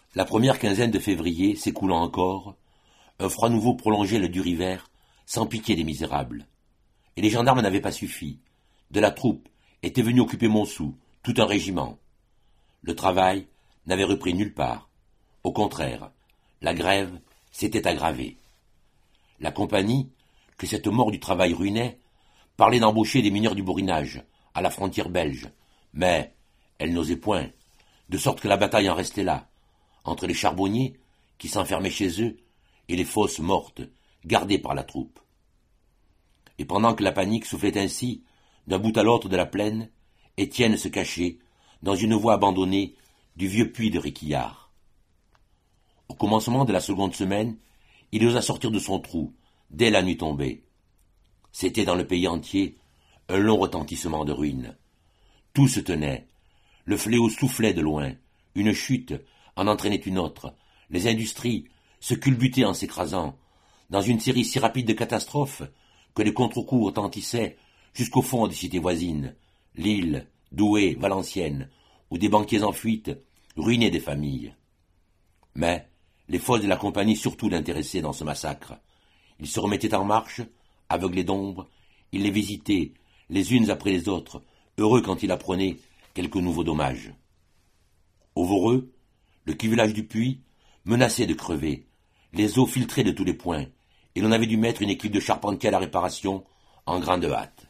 La première quinzaine de février s'écoulant encore, un froid nouveau prolongeait le dur hiver, sans pitié des misérables. Et les gendarmes n'avaient pas suffi. De la troupe était venu occuper Montsou, tout un régiment. Le travail n'avait repris nulle part. Au contraire, la grève s'était aggravée. La compagnie, que cette mort du travail ruinait, parlait d'embaucher des mineurs du Borinage, à la frontière belge, mais elle n'osait point, de sorte que la bataille en restait là, entre les charbonniers, qui s'enfermaient chez eux, et les fosses mortes, gardées par la troupe. Et pendant que la panique soufflait ainsi, d'un bout à l'autre de la plaine, Étienne se cachait, dans une voie abandonnée, du vieux puits de Réquillart. Au commencement de la seconde semaine, il osa sortir de son trou, dès la nuit tombée. C'était dans le pays entier un long retentissement de ruines. Tout se tenait. Le fléau soufflait de loin. Une chute en entraînait une autre. Les industries se culbutaient en s'écrasant, dans une série si rapide de catastrophes que les contre-coups retentissaient jusqu'au fond des cités voisines, Lille, Douai, Valenciennes, où des banquiers en fuite ruinaient des familles. Mais les fosses de la compagnie surtout l'intéressaient dans ce massacre. Ils se remettaient en marche, aveuglés d'ombre, ils les visitaient, les unes après les autres, heureux quand il apprenait quelques nouveaux dommages. Au Voreux, le cuvelage du puits menaçait de crever, les eaux filtraient de tous les points, et l'on avait dû mettre une équipe de charpentiers à la réparation en grande hâte.